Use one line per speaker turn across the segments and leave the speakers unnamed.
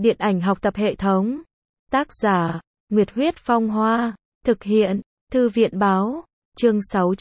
Điện ảnh học tập hệ thống. Tác giả, Nguyệt Huyết Phong Hoa. Thực hiện, Thư viện Báo. Chương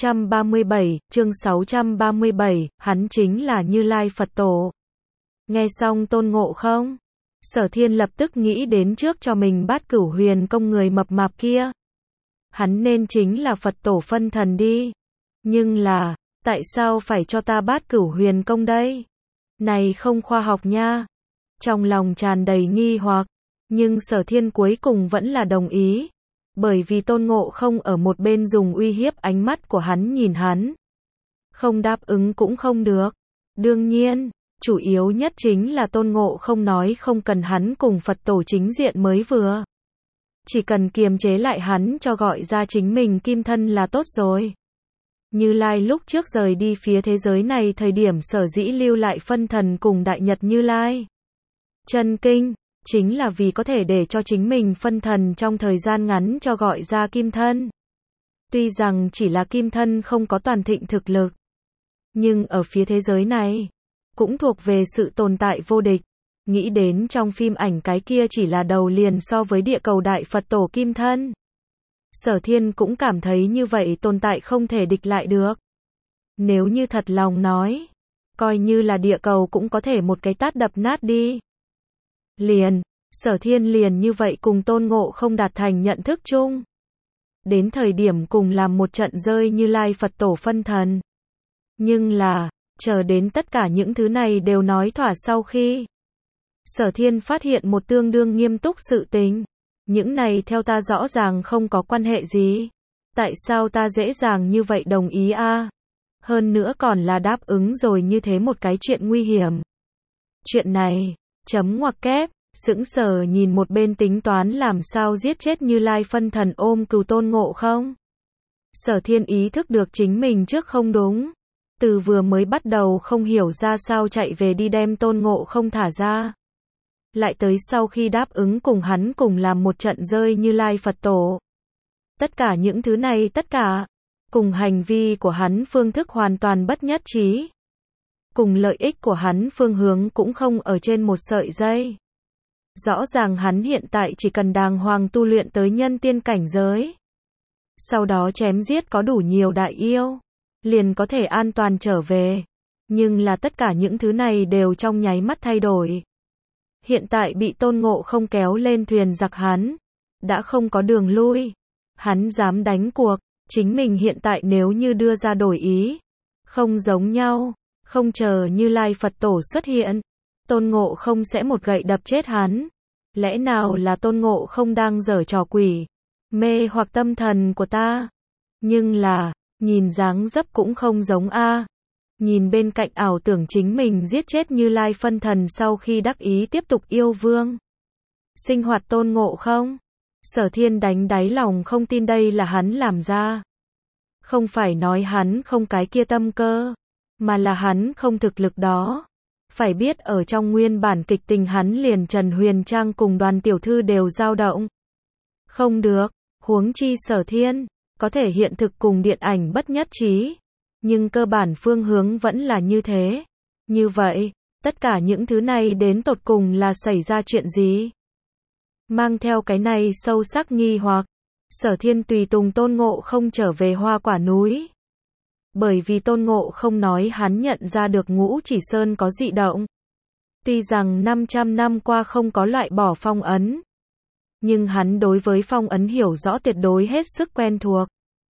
637, hắn chính là Như Lai Phật Tổ. Nghe xong Tôn Ngộ Không, Sở Thiên lập tức nghĩ đến trước cho mình Bát Cửu Huyền Công người mập mạp kia. Hắn nên chính là Phật Tổ phân thần đi. Nhưng là, tại sao phải cho ta Bát Cửu Huyền Công đây? Này không khoa học nha. Trong lòng tràn đầy nghi hoặc, nhưng Sở Thiên cuối cùng vẫn là đồng ý. Bởi vì Tôn Ngộ Không ở một bên dùng uy hiếp ánh mắt của hắn nhìn hắn. Không đáp ứng cũng không được. Đương nhiên, chủ yếu nhất chính là Tôn Ngộ Không nói không cần hắn cùng Phật Tổ chính diện mới vừa. Chỉ cần kiềm chế lại hắn cho gọi ra chính mình kim thân là tốt rồi. Như Lai lúc trước rời đi phía thế giới này thời điểm sở dĩ lưu lại phân thần cùng Đại Nhật Như Lai chân kinh, chính là vì có thể để cho chính mình phân thần trong thời gian ngắn cho gọi ra kim thân. Tuy rằng chỉ là kim thân không có toàn thịnh thực lực, nhưng ở phía thế giới này, cũng thuộc về sự tồn tại vô địch. Nghĩ đến trong phim ảnh cái kia chỉ là đầu liền so với địa cầu đại Phật Tổ kim thân. Sở Thiên cũng cảm thấy như vậy tồn tại không thể địch lại được. Nếu như thật lòng nói, coi như là địa cầu cũng có thể một cái tát đập nát đi. Sở Thiên liền như vậy cùng Tôn Ngộ Không đạt thành nhận thức chung. Đến thời điểm cùng làm một trận rơi Như Lai Phật Tổ phân thần. Nhưng là, chờ đến tất cả những thứ này đều nói thỏa sau khi Sở Thiên phát hiện một tương đương nghiêm túc sự tình. Những này theo ta rõ ràng không có quan hệ gì. Tại sao ta dễ dàng như vậy đồng ý a? Hơn nữa còn là đáp ứng rồi như thế một cái chuyện nguy hiểm. Chuyện này, chấm ngoặc kép, sững sờ nhìn một bên tính toán làm sao giết chết Như Lai phân thần ôm cừu Tôn Ngộ Không. Sở Thiên ý thức được chính mình trước không đúng. Từ vừa mới bắt đầu không hiểu ra sao chạy về đi đem Tôn Ngộ Không thả ra. Lại tới sau khi đáp ứng cùng hắn cùng làm một trận rơi Như Lai Phật Tổ. Tất cả những thứ này tất cả, cùng hành vi của hắn phương thức hoàn toàn bất nhất trí. Cùng lợi ích của hắn phương hướng cũng không ở trên một sợi dây. Rõ ràng hắn hiện tại chỉ cần đàng hoàng tu luyện tới nhân tiên cảnh giới. Sau đó chém giết có đủ nhiều đại yêu, liền có thể an toàn trở về. Nhưng là tất cả những thứ này đều trong nháy mắt thay đổi. Hiện tại bị Tôn Ngộ Không kéo lên thuyền giặc hắn, đã không có đường lui. Hắn dám đánh cuộc, chính mình hiện tại nếu như đưa ra đổi ý, không giống nhau, không chờ Như Lai Phật Tổ xuất hiện, Tôn Ngộ Không sẽ một gậy đập chết hắn. Lẽ nào là Tôn Ngộ Không đang giở trò quỷ, mê hoặc tâm thần của ta? Nhưng là, nhìn dáng dấp cũng không giống a. Nhìn bên cạnh ảo tưởng chính mình giết chết Như Lai phân thần sau khi đắc ý tiếp tục yêu vương sinh hoạt Tôn Ngộ Không. Sở Thiên đánh đáy lòng không tin đây là hắn làm ra. Không phải nói hắn không cái kia tâm cơ, mà là hắn không thực lực đó. Phải biết ở trong nguyên bản kịch tình hắn liền Trần Huyền Trang cùng Đoàn tiểu thư đều dao động. Không được, huống chi Sở Thiên, có thể hiện thực cùng điện ảnh bất nhất trí. Nhưng cơ bản phương hướng vẫn là như thế. Như vậy, tất cả những thứ này đến tột cùng là xảy ra chuyện gì? Mang theo cái này sâu sắc nghi hoặc, Sở Thiên tùy tùng Tôn Ngộ Không trở về Hoa Quả núi. Bởi vì Tôn Ngộ Không nói hắn nhận ra được Ngũ Chỉ Sơn có dị động. Tuy rằng 500 năm qua không có loại bỏ phong ấn, nhưng hắn đối với phong ấn hiểu rõ tuyệt đối hết sức quen thuộc.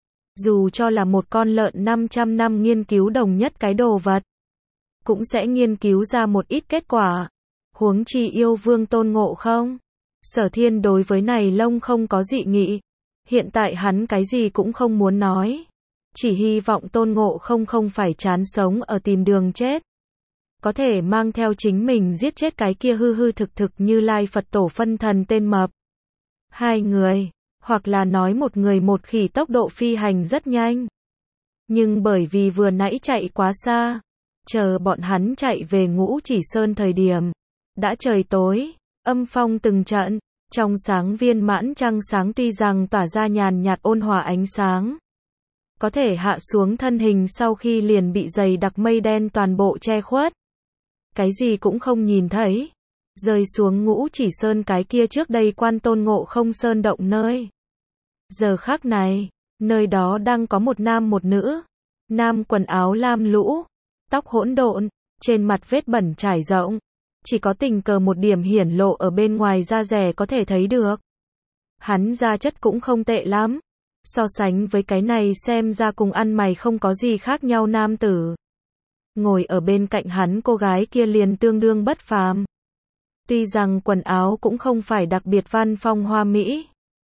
Dù cho là một con lợn 500 năm nghiên cứu đồng nhất cái đồ vật, cũng sẽ nghiên cứu ra một ít kết quả. Huống chi yêu vương Tôn Ngộ Không. Sở Thiên đối với này lông không có dị nghị. Hiện tại hắn cái gì cũng không muốn nói. Chỉ hy vọng Tôn Ngộ Không không phải chán sống ở tìm đường chết. Có thể mang theo chính mình giết chết cái kia hư hư thực thực Như Lai Phật Tổ phân thần tên mập. Hai người, hoặc là nói một người một khỉ tốc độ phi hành rất nhanh. Nhưng bởi vì vừa nãy chạy quá xa, chờ bọn hắn chạy về Ngũ Chỉ Sơn thời điểm, đã trời tối, âm phong từng trận, trong sáng viên mãn trăng sáng tuy rằng tỏa ra nhàn nhạt ôn hòa ánh sáng. Có thể hạ xuống thân hình sau khi liền bị dày đặc mây đen toàn bộ che khuất. Cái gì cũng không nhìn thấy. rơi xuống Ngũ Chỉ Sơn cái kia trước đây quan Tôn Ngộ Không sơn động nơi. Giờ khắc này, nơi đó đang có một nam một nữ. Nam quần áo lam lũ, tóc hỗn độn, trên mặt vết bẩn trải rộng. Chỉ có tình cờ một điểm hiển lộ ở bên ngoài da rẻ có thể thấy được. Hắn da chất cũng không tệ lắm. So sánh với cái này xem ra cùng ăn mày không có gì khác nhau nam tử. Ngồi ở bên cạnh hắn cô gái kia liền tương đương bất phàm. Tuy rằng quần áo cũng không phải đặc biệt văn phong hoa mỹ.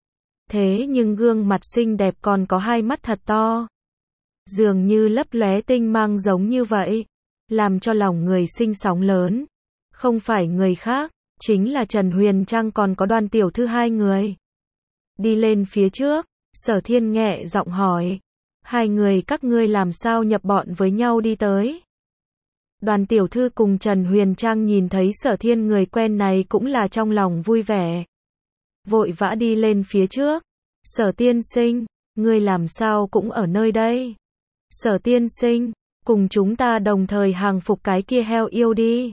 Thế nhưng gương mặt xinh đẹp còn có hai mắt thật to. Dường như lấp lóe tinh mang giống như vậy. Làm cho lòng người sinh sóng lớn. Không phải người khác, chính là Trần Huyền Trang còn có Đoàn tiểu thư hai người. Đi lên phía trước, Sở Thiên nhẹ giọng hỏi. Hai người các ngươi làm sao nhập bọn với nhau đi tới? Đoàn tiểu thư cùng Trần Huyền Trang nhìn thấy Sở Thiên người quen này cũng là trong lòng vui vẻ. Vội vã đi lên phía trước. Sở tiên sinh, ngươi làm sao cũng ở nơi đây? Sở tiên sinh, cùng chúng ta đồng thời hàng phục cái kia heo yêu đi.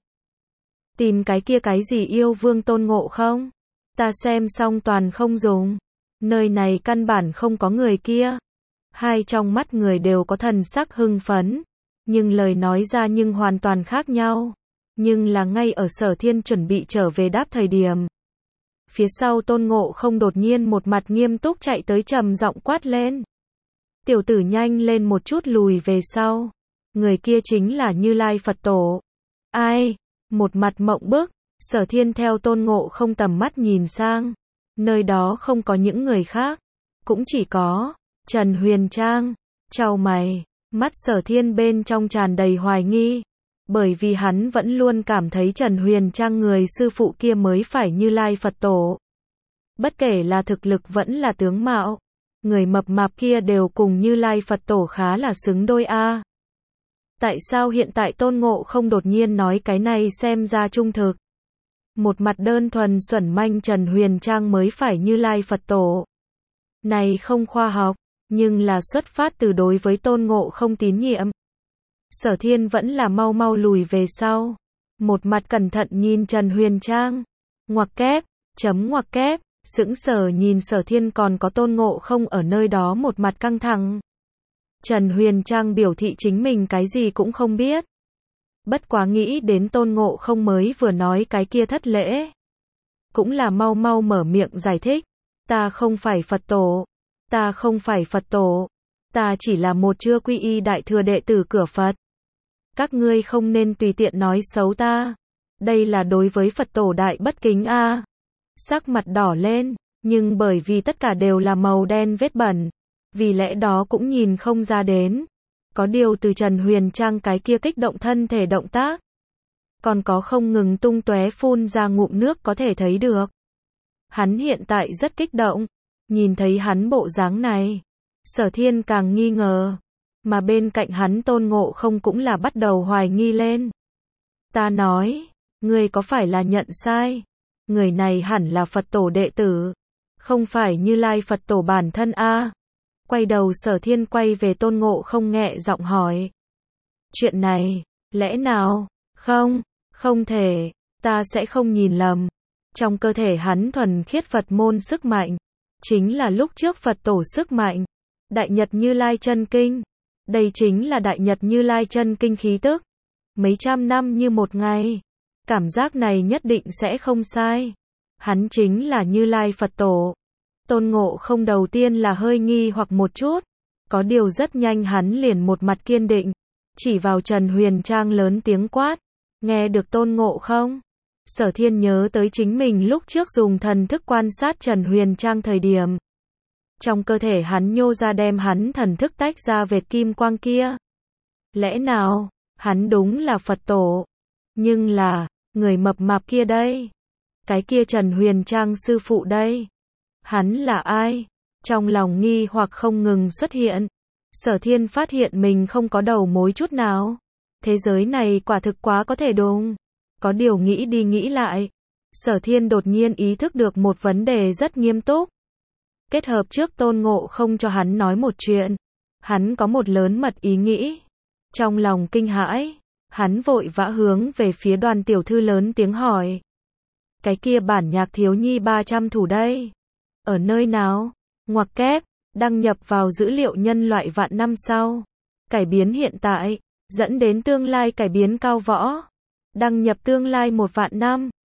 Tìm cái kia cái gì yêu vương Tôn Ngộ Không? Ta xem xong toàn không dùng. Nơi này căn bản không có người kia. Hai trong mắt người đều có thần sắc hưng phấn. Nhưng lời nói ra nhưng hoàn toàn khác nhau. Nhưng là ngay ở Sở Thiên chuẩn bị trở về đáp thời điểm. Phía sau Tôn Ngộ Không đột nhiên một mặt nghiêm túc chạy tới trầm giọng quát lên. Tiểu tử nhanh lên một chút lùi về sau. Người kia chính là Như Lai Phật Tổ. Ai? Một mặt mộng bức, Sở Thiên theo Tôn Ngộ Không tầm mắt nhìn sang. Nơi đó không có những người khác. Cũng chỉ có Trần Huyền Trang. Chau mày, mắt Sở Thiên bên trong tràn đầy hoài nghi. Bởi vì hắn vẫn luôn cảm thấy Trần Huyền Trang người sư phụ kia mới phải Như Lai Phật Tổ. Bất kể là thực lực vẫn là tướng mạo. Người mập mạp kia đều cùng Như Lai Phật Tổ khá là xứng đôi a. Tại sao hiện tại Tôn Ngộ Không đột nhiên nói cái này xem ra trung thực? Một mặt đơn thuần xuẩn manh Trần Huyền Trang mới phải Như Lai Phật Tổ. Này không khoa học, nhưng là xuất phát từ đối với Tôn Ngộ Không tín nhiệm. Sở Thiên vẫn là mau mau lùi về sau. Một mặt cẩn thận nhìn Trần Huyền Trang. Ngoặc kép, chấm ngoặc kép, sững sờ nhìn Sở Thiên còn có Tôn Ngộ Không ở nơi đó một mặt căng thẳng. Trần Huyền Trang biểu thị chính mình cái gì cũng không biết. Bất quá nghĩ đến Tôn Ngộ Không mới vừa nói cái kia thất lễ. Cũng là mau mau mở miệng giải thích. Ta không phải Phật Tổ. Ta không phải Phật Tổ. Ta chỉ là một chưa quy y đại thừa đệ tử cửa Phật. Các ngươi không nên tùy tiện nói xấu ta. Đây là đối với Phật Tổ đại bất kính a. Sắc mặt đỏ lên, nhưng bởi vì tất cả đều là màu đen vết bẩn. Vì lẽ đó cũng nhìn không ra đến. Có điều từ Trần Huyền Trang cái kia kích động thân thể động tác. Còn có không ngừng tung tóe phun ra ngụm nước có thể thấy được. Hắn hiện tại rất kích động. Nhìn thấy hắn bộ dáng này. Sở Thiên càng nghi ngờ. Mà bên cạnh hắn Tôn Ngộ Không cũng là bắt đầu hoài nghi lên. Ta nói, ngươi có phải là nhận sai? Người này hẳn là Phật Tổ đệ tử. Không phải Như Lai Phật Tổ bản thân a. Quay đầu Sở Thiên quay về Tôn Ngộ Không nhẹ giọng hỏi. Chuyện này, lẽ nào? Không, không thể, ta sẽ không nhìn lầm. Trong cơ thể hắn thuần khiết Phật môn sức mạnh. Chính là lúc trước Phật Tổ sức mạnh. Đại Nhật Như Lai chân kinh. Đây chính là Đại Nhật Như Lai chân kinh khí tức. Mấy trăm năm như một ngày. Cảm giác này nhất định sẽ không sai. Hắn chính là Như Lai Phật Tổ. Tôn Ngộ Không đầu tiên là hơi nghi hoặc một chút. Có điều rất nhanh hắn liền một mặt kiên định. Chỉ vào Trần Huyền Trang lớn tiếng quát. Nghe được Tôn Ngộ Không? Sở Thiên nhớ tới chính mình lúc trước dùng thần thức quan sát Trần Huyền Trang thời điểm. Trong cơ thể hắn nhô ra đem hắn thần thức tách ra vệt kim quang kia. Lẽ nào, hắn đúng là Phật Tổ. Nhưng là, người mập mạp kia đây. Cái kia Trần Huyền Trang sư phụ đây. Hắn là ai? Trong lòng nghi hoặc không ngừng xuất hiện. Sở Thiên phát hiện mình không có đầu mối chút nào. Thế giới này quả thực quá có thể đùng. Có điều nghĩ đi nghĩ lại. Sở Thiên đột nhiên ý thức được một vấn đề rất nghiêm túc. Kết hợp trước Tôn Ngộ Không cho hắn nói một chuyện. Hắn có một lớn mật ý nghĩ. Trong lòng kinh hãi, hắn vội vã hướng về phía Đoàn tiểu thư lớn tiếng hỏi. Cái kia bản nhạc thiếu nhi 300 thủ đây. Ở nơi nào? Ngoặc kép, đăng nhập vào dữ liệu nhân loại vạn năm sau. Cải biến hiện tại, dẫn đến tương lai cải biến cao võ. Đăng nhập tương lai 1 vạn năm.